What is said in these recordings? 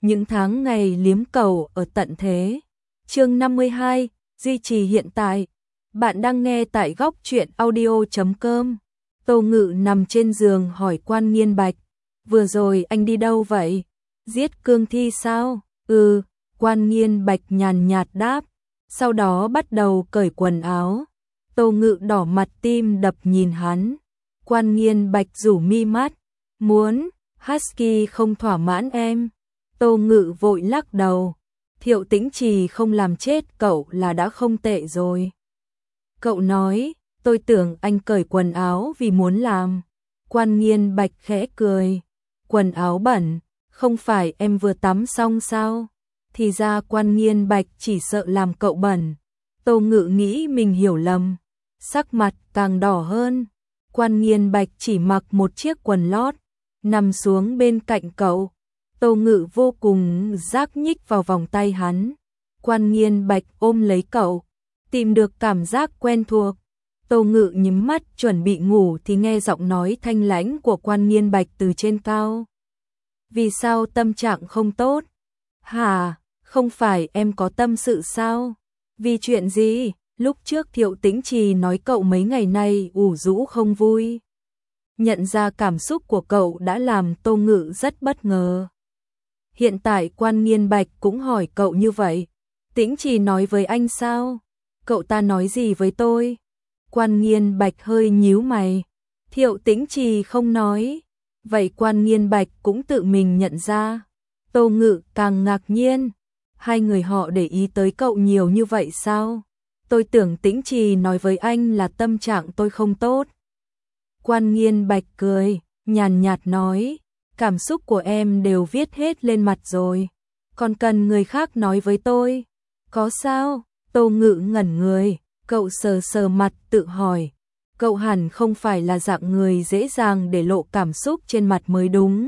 những tháng ngày liếm cầu ở tận thế. Chương 52, duy trì hiện tại. Bạn đang nghe tại góc truyện audio.com. Tô Ngự nằm trên giường hỏi Quan Nghiên Bạch, vừa rồi anh đi đâu vậy? Giết cương thi sao? Quan Nghiên Bạch nhàn nhạt đáp, sau đó bắt đầu cởi quần áo. Tô Ngự đỏ mặt tim đập nhìn hắn. Quan Nghiên Bạch rủ mi mắt, muốn, Husky không thỏa mãn em. Tô Ngự vội lắc đầu, Thiệu Tĩnh Trì không làm chết cậu là đã không tệ rồi. Cậu nói, tôi tưởng anh cởi quần áo vì muốn làm. Quan Nghiên Bạch khẽ cười, quần áo bẩn, không phải em vừa tắm xong sao? Thì ra Quan Nghiên Bạch chỉ sợ làm cậu bẩn. Tô Ngự nghĩ mình hiểu lầm, sắc mặt càng đỏ hơn. Quan Nghiên Bạch chỉ mặc một chiếc quần lót, nằm xuống bên cạnh cậu. Tô Ngự vô cùng giác nhích vào vòng tay hắn. Quan Nghiên Bạch ôm lấy cậu, tìm được cảm giác quen thuộc. Tô Ngự nhắm mắt chuẩn bị ngủ thì nghe giọng nói thanh lãnh của Quan Nghiên Bạch từ trên cao. Vì sao tâm trạng không tốt? Hả, không phải em có tâm sự sao? Vì chuyện gì? Lúc trước Thiệu Tĩnh Trì nói cậu mấy ngày nay ủ rũ không vui. Nhận ra cảm xúc của cậu đã làm Tô Ngự rất bất ngờ. Hiện tại Quan Nghiên Bạch cũng hỏi cậu như vậy. Tĩnh Trì nói với anh sao? Cậu ta nói gì với tôi? Quan Nghiên Bạch hơi nhíu mày. Thiệu Tĩnh Trì không nói. Vậy Quan Nghiên Bạch cũng tự mình nhận ra. Tô Ngự càng ngạc nhiên. Hai người họ để ý tới cậu nhiều như vậy sao? Tôi tưởng Tĩnh Trì nói với anh là tâm trạng tôi không tốt. Quan Nghiên Bạch cười, nhàn nhạt nói, cảm xúc của em đều viết hết lên mặt rồi. Còn cần người khác nói với tôi? Có sao? Tô Ngự ngẩn người, cậu sờ sờ mặt tự hỏi. Cậu hẳn không phải là dạng người dễ dàng để lộ cảm xúc trên mặt mới đúng.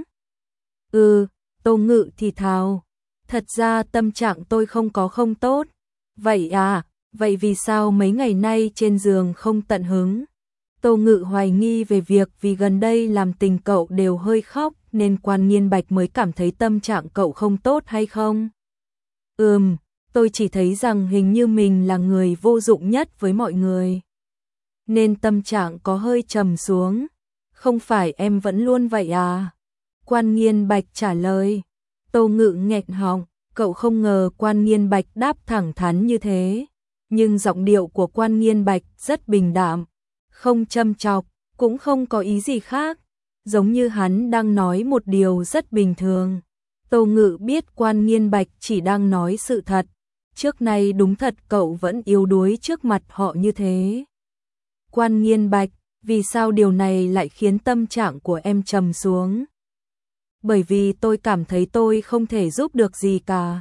Tô Ngự thì thào. Thật ra tâm trạng tôi không tốt. Vậy à, vậy vì sao mấy ngày nay trên giường không tận hứng? Tô Ngự hoài nghi về việc vì gần đây làm tình cậu đều hơi khóc nên Quan Nghiên Bạch mới cảm thấy tâm trạng cậu không tốt hay không? Tôi chỉ thấy rằng hình như mình là người vô dụng nhất với mọi người. Nên tâm trạng có hơi trầm xuống. Không phải em vẫn luôn vậy à? Quan Nghiên Bạch trả lời. Tô Ngự nghẹn họng, cậu không ngờ Quan Nghiên Bạch đáp thẳng thắn như thế. Nhưng giọng điệu của Quan Nghiên Bạch rất bình đạm, không châm chọc, cũng không có ý gì khác, giống như hắn đang nói một điều rất bình thường. Tô Ngự biết Quan Nghiên Bạch chỉ đang nói sự thật. Trước nay đúng thật cậu vẫn yếu đuối trước mặt họ như thế. Quan Nghiên Bạch, vì sao điều này lại khiến tâm trạng của em trầm xuống? Bởi vì tôi cảm thấy tôi không thể giúp được gì cả.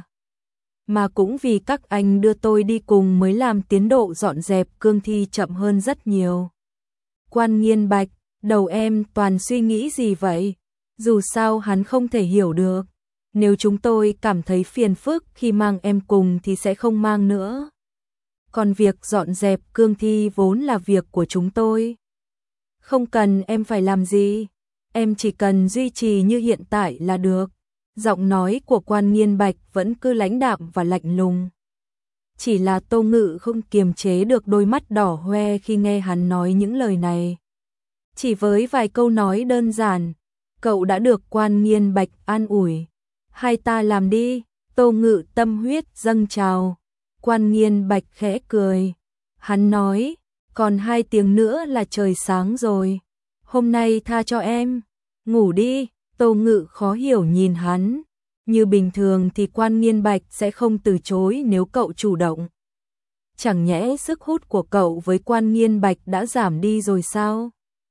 Mà cũng vì các anh đưa tôi đi cùng mới làm tiến độ dọn dẹp cương thi chậm hơn rất nhiều. Quan Nghiên Bạch, đầu em toàn suy nghĩ gì vậy? Dù sao hắn không thể hiểu được. Nếu chúng tôi cảm thấy phiền phức khi mang em cùng thì sẽ không mang nữa. Còn việc dọn dẹp cương thi vốn là việc của chúng tôi. Không cần em phải làm gì. Em chỉ cần duy trì như hiện tại là được. Giọng nói của Quan Nghiên Bạch vẫn cứ lãnh đạm và lạnh lùng. Chỉ là Tô Ngự không kiềm chế được đôi mắt đỏ hoe khi nghe hắn nói những lời này. Chỉ với vài câu nói đơn giản, cậu đã được Quan Nghiên Bạch an ủi. Hai ta làm đi. Tô Ngự tâm huyết dâng trào. Quan Nghiên Bạch khẽ cười. Hắn nói, còn 2 tiếng nữa là trời sáng rồi. Hôm nay tha cho em. Ngủ đi. Tô Ngự khó hiểu nhìn hắn. Như bình thường thì Quan Nghiên Bạch sẽ không từ chối nếu cậu chủ động. Chẳng nhẽ sức hút của cậu với Quan Nghiên Bạch đã giảm đi rồi sao?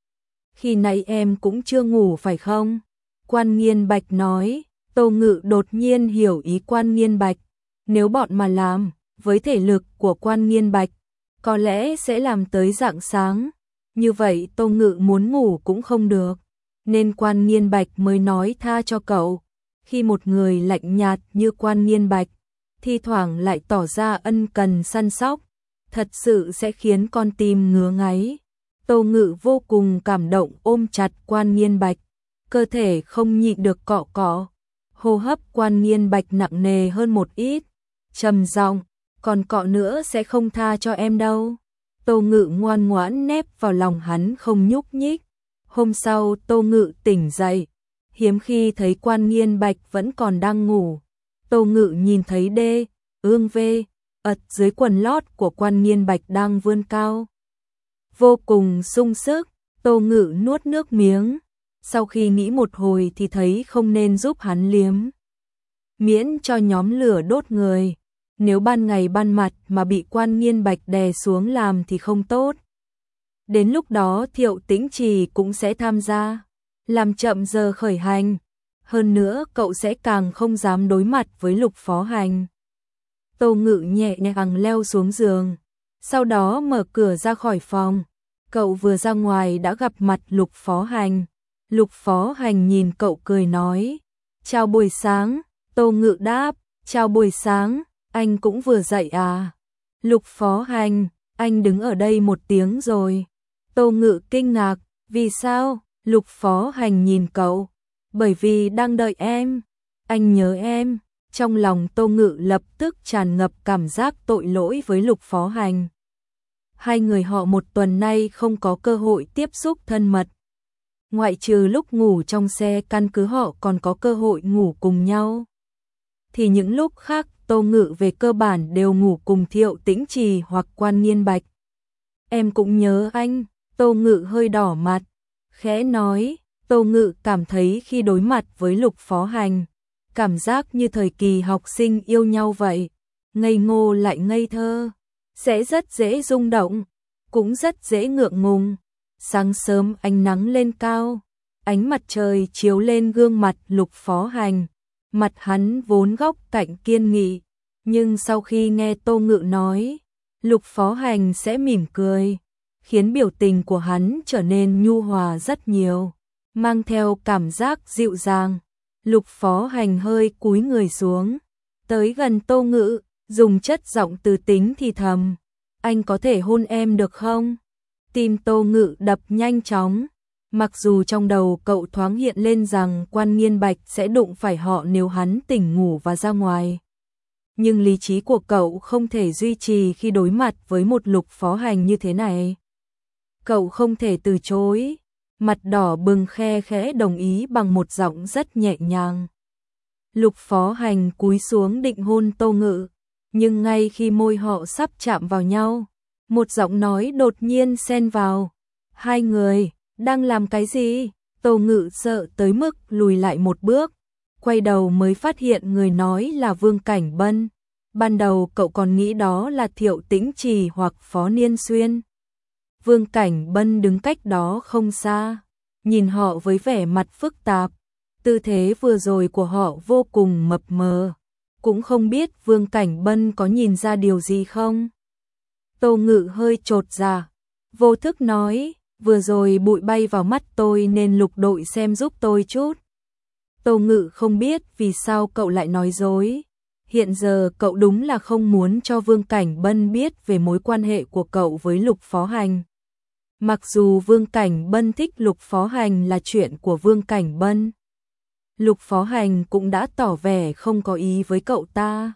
Khi nãy em cũng chưa ngủ phải không? Quan Nghiên Bạch nói. Tô Ngự đột nhiên hiểu ý Quan Nghiên Bạch. Nếu bọn mà làm, với thể lực của Quan Nghiên Bạch, có lẽ sẽ làm tới rạng sáng. Như vậy Tô Ngự muốn ngủ cũng không được. Nên Quan Nghiên Bạch mới nói tha cho cậu. Khi một người lạnh nhạt như Quan Nghiên Bạch, thi thoảng lại tỏ ra ân cần săn sóc, thật sự sẽ khiến con tim ngứa ngáy. Tô Ngự vô cùng cảm động ôm chặt Quan Nghiên Bạch, cơ thể không nhịn được cọ cọ. Hô hấp Quan Nghiên Bạch nặng nề hơn một ít, trầm giọng, còn cọ nữa sẽ không tha cho em đâu. Tô Ngự ngoan ngoãn nép vào lòng hắn không nhúc nhích. Hôm sau Tô Ngự tỉnh dậy, hiếm khi thấy Quan Nghiên Bạch vẫn còn đang ngủ. Tô Ngự nhìn thấy ợt dưới quần lót của Quan Nghiên Bạch đang vươn cao. Vô cùng sung sức, Tô Ngự nuốt nước miếng. Sau khi nghĩ một hồi thì thấy không nên giúp hắn liếm. Miễn cho nhóm lửa đốt người. Nếu ban ngày ban mặt mà bị Quan Nghiên Bạch đè xuống làm thì không tốt. Đến lúc đó Thiệu Tĩnh Trì cũng sẽ tham gia, làm chậm giờ khởi hành. Hơn nữa cậu sẽ càng không dám đối mặt với Lục Phó Hành. Tô Ngự nhẹ nhàng leo xuống giường, sau đó mở cửa ra khỏi phòng. Cậu vừa ra ngoài đã gặp mặt Lục Phó Hành. Lục Phó Hành nhìn cậu cười nói, chào buổi sáng. Tô Ngự đáp, chào buổi sáng, anh cũng vừa dậy à? Lục Phó Hành, anh đứng ở đây 1 tiếng rồi. Tô Ngự kinh ngạc, vì sao? Lục Phó Hành nhìn cậu, bởi vì đang đợi em, anh nhớ em. Trong lòng Tô Ngự lập tức tràn ngập cảm giác tội lỗi với Lục Phó Hành. Hai người họ 1 tuần nay không có cơ hội tiếp xúc thân mật. Ngoại trừ lúc ngủ trong xe căn cứ họ còn có cơ hội ngủ cùng nhau. Thì những lúc khác Tô Ngự về cơ bản đều ngủ cùng Thiệu Tĩnh Trì hoặc Quan Nghiên Bạch. Em cũng nhớ anh. Tô Ngự hơi đỏ mặt, khẽ nói. Tô Ngự cảm thấy khi đối mặt với Lục Phó Hành, cảm giác như thời kỳ học sinh yêu nhau vậy, ngây ngô lại ngây thơ, sẽ rất dễ rung động, cũng rất dễ ngượng ngùng. Sáng sớm ánh nắng lên cao, ánh mặt trời chiếu lên gương mặt Lục Phó Hành, mặt hắn vốn góc cạnh kiên nghị, nhưng sau khi nghe Tô Ngự nói, Lục Phó Hành sẽ mỉm cười, khiến biểu tình của hắn trở nên nhu hòa rất nhiều, mang theo cảm giác dịu dàng. Lục Phó Hành hơi cúi người xuống, tới gần Tô Ngự, dùng chất giọng từ tính thì thầm, anh có thể hôn em được không? Tim Tô Ngự đập nhanh chóng, mặc dù trong đầu cậu thoáng hiện lên rằng Quan Nghiên Bạch sẽ đụng phải họ nếu hắn tỉnh ngủ và ra ngoài. Nhưng lý trí của cậu không thể duy trì khi đối mặt với một Lục Phó Hành như thế này. Cậu không thể từ chối, mặt đỏ bừng khe khẽ đồng ý bằng một giọng rất nhẹ nhàng. Lục Phó Hành cúi xuống định hôn Tô Ngự, nhưng ngay khi môi họ sắp chạm vào nhau, một giọng nói đột nhiên xen vào. Hai người, đang làm cái gì? Tô Ngự sợ tới mức lùi lại 1 bước, quay đầu mới phát hiện người nói là Vương Cảnh Bân. Ban đầu cậu còn nghĩ đó là Thiệu Tĩnh Trì hoặc Phó Niên Xuyên. Vương Cảnh Bân đứng cách đó không xa, nhìn họ với vẻ mặt phức tạp. Tư thế vừa rồi của họ vô cùng mập mờ, cũng không biết Vương Cảnh Bân có nhìn ra điều gì không. Tô Ngự hơi chột dạ, vô thức nói, vừa rồi bụi bay vào mắt tôi nên Lục đội xem giúp tôi chút. Tô Ngự không biết vì sao cậu lại nói dối. Hiện giờ cậu đúng là không muốn cho Vương Cảnh Bân biết về mối quan hệ của cậu với Lục Phó Hành. Mặc dù Vương Cảnh Bân thích Lục Phó Hành là chuyện của Vương Cảnh Bân, Lục Phó Hành cũng đã tỏ vẻ không có ý với cậu ta.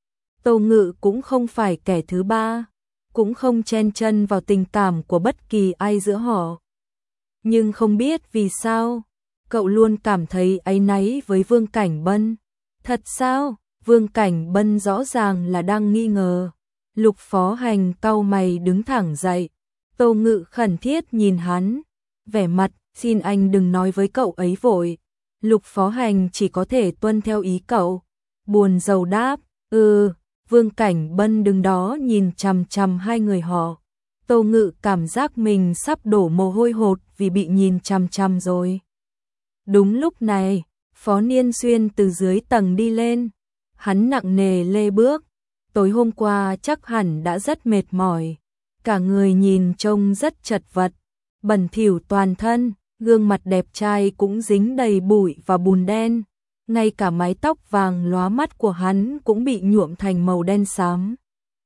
Tô Ngự cũng không phải kẻ thứ ba, cũng không chen chân vào tình cảm của bất kỳ ai giữa họ. Nhưng không biết vì sao, cậu luôn cảm thấy áy náy với Vương Cảnh Bân. Thật sao? Vương Cảnh Bân rõ ràng là đang nghi ngờ. Lục Phó Hành cau mày đứng thẳng dậy. Tô Ngự khẩn thiết nhìn hắn, vẻ mặt, xin anh đừng nói với cậu ấy vội. Lục Phó Hành chỉ có thể tuân theo ý cậu. Buồn rầu đáp, Vương Cảnh Bân đứng đó nhìn chằm chằm hai người họ. Tô Ngự cảm giác mình sắp đổ mồ hôi hột vì bị nhìn chằm chằm rồi. Đúng lúc này, Phó Niên Xuyên từ dưới tầng đi lên. Hắn nặng nề lê bước. Tối hôm qua chắc hẳn đã rất mệt mỏi. Cả người nhìn trông rất chật vật, bẩn thỉu toàn thân, gương mặt đẹp trai cũng dính đầy bụi và bùn đen. Ngay cả mái tóc vàng lóa mắt của hắn cũng bị nhuộm thành màu đen xám.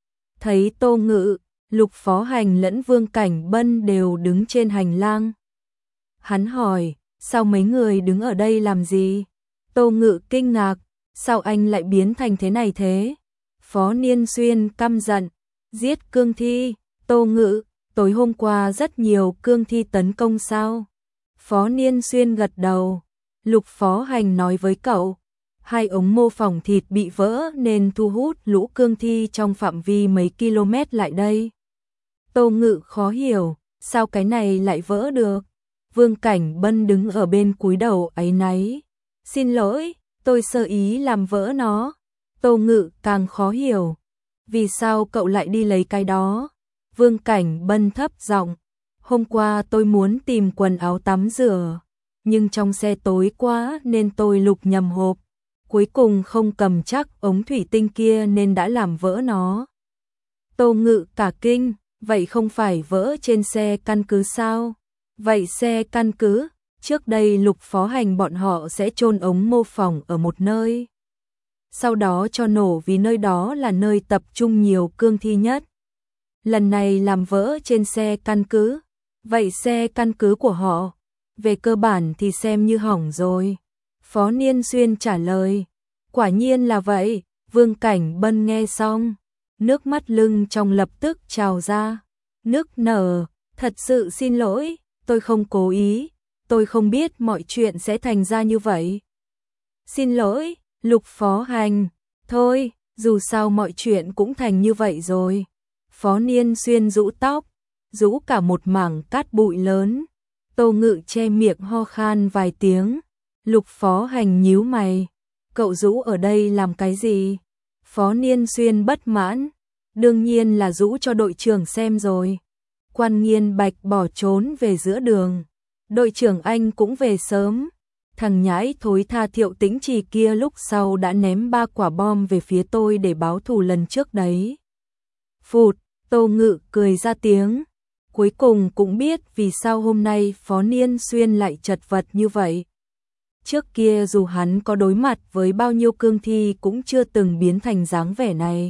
Thấy Tô Ngự, Lục Phó Hành lẫn Vương Cảnh Bân đều đứng trên hành lang. Hắn hỏi, sao mấy người đứng ở đây làm gì? Tô Ngự kinh ngạc, sao anh lại biến thành thế này thế? Phó Niên Xuyên căm giận, giết cương thi. Tô Ngự, tối hôm qua rất nhiều cương thi tấn công sao? Phó Niên Xuyên gật đầu. Lục Phó Hành nói với cậu, 2 ống mô phỏng thịt bị vỡ nên thu hút lũ cương thi trong phạm vi mấy km lại đây. Tô Ngự khó hiểu, sao cái này lại vỡ được? Vương Cảnh Bân đứng ở bên cúi đầu áy náy. Xin lỗi, tôi sơ ý làm vỡ nó. Tô Ngự càng khó hiểu. Vì sao cậu lại đi lấy cái đó? Vương Cảnh Bân thấp giọng. Hôm qua tôi muốn tìm quần áo tắm rửa, nhưng trong xe tối quá nên tôi lục nhầm hộp. Cuối cùng không cầm chắc ống thủy tinh kia nên đã làm vỡ nó. Tô Ngự cả kinh, vậy không phải vỡ trên xe căn cứ sao? Vậy xe căn cứ, trước đây Lục Phó Hành bọn họ sẽ chôn ống mô phỏng ở một nơi. Sau đó cho nổ vì nơi đó là nơi tập trung nhiều cương thi nhất. Lần này làm vỡ trên xe căn cứ, vậy xe căn cứ của họ, về cơ bản thì xem như hỏng rồi. Phó Niên Xuyên trả lời, quả nhiên là vậy. Vương Cảnh Bân nghe xong, nước mắt lưng trong lập tức trào ra, nức nở, thật sự xin lỗi, tôi không cố ý, tôi không biết mọi chuyện sẽ thành ra như vậy. Xin lỗi, Lục Phó Hành, thôi, dù sao mọi chuyện cũng thành như vậy rồi. Phó Niên Xuyên rũ tóc, rũ cả một mảng cát bụi lớn. Tô Ngự che miệng ho khan vài tiếng. Lục Phó Hành nhíu mày, cậu rũ ở đây làm cái gì? Phó Niên Xuyên bất mãn, đương nhiên là rũ cho đội trưởng xem rồi. Quan Nghiên Bạch bỏ trốn về giữa đường, đội trưởng anh cũng về sớm. Thằng nhãi thối tha Thiệu Tĩnh Trì kia lúc sau đã ném 3 quả bom về phía tôi để báo thù lần trước đấy. Phụt, Tô Ngự cười ra tiếng. Cuối cùng cũng biết vì sao hôm nay Phó Niên Xuyên lại chật vật như vậy. Trước kia dù hắn có đối mặt với bao nhiêu cương thi cũng chưa từng biến thành dáng vẻ này.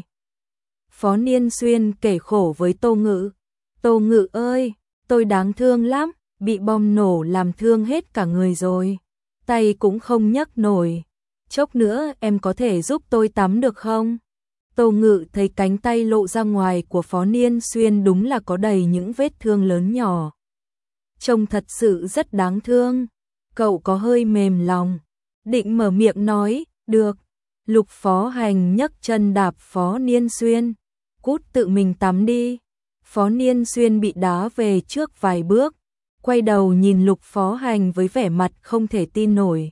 Phó Niên Xuyên kể khổ với Tô Ngự. Tô Ngự ơi, tôi đáng thương lắm, bị bom nổ làm thương hết cả người rồi. Tay cũng không nhấc nổi. Chốc nữa em có thể giúp tôi tắm được không? Tô Ngự thấy cánh tay lộ ra ngoài của Phó Niên Xuyên đúng là có đầy những vết thương lớn nhỏ. Trông thật sự rất đáng thương. Cậu có hơi mềm lòng, định mở miệng nói, được. Lục Phó Hành nhấc chân đạp Phó Niên Xuyên, cút tự mình tắm đi. Phó Niên Xuyên bị đá về trước vài bước, quay đầu nhìn Lục Phó Hành với vẻ mặt không thể tin nổi.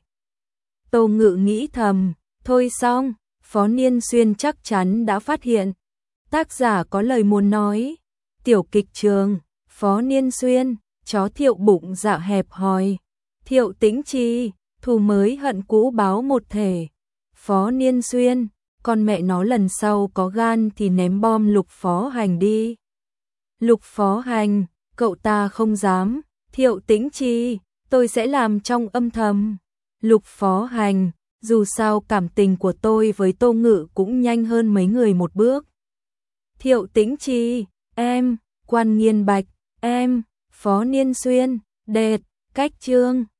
Tô Ngự nghĩ thầm, thôi xong, Phó Niên Xuyên chắc chắn đã phát hiện. Tác giả có lời muốn nói. Tiểu kịch trường, Phó Niên Xuyên, chó Thiệu bụng dạ hẹp hòi. Thiệu Tĩnh Trì, thù mới hận cũ báo một thể. Phó Niên Xuyên, con mẹ nó lần sau có gan thì ném bom Lục Phó Hành đi. Lục Phó Hành, cậu ta không dám. Thiệu Tĩnh Trì, tôi sẽ làm trong âm thầm. Lục Phó Hành, dù sao cảm tình của tôi với Tô Ngự cũng nhanh hơn mấy người một bước. Thiệu Tĩnh Trì, em. Quan Nghiên Bạch, em. Phó Niên Xuyên, đệt, cách chương.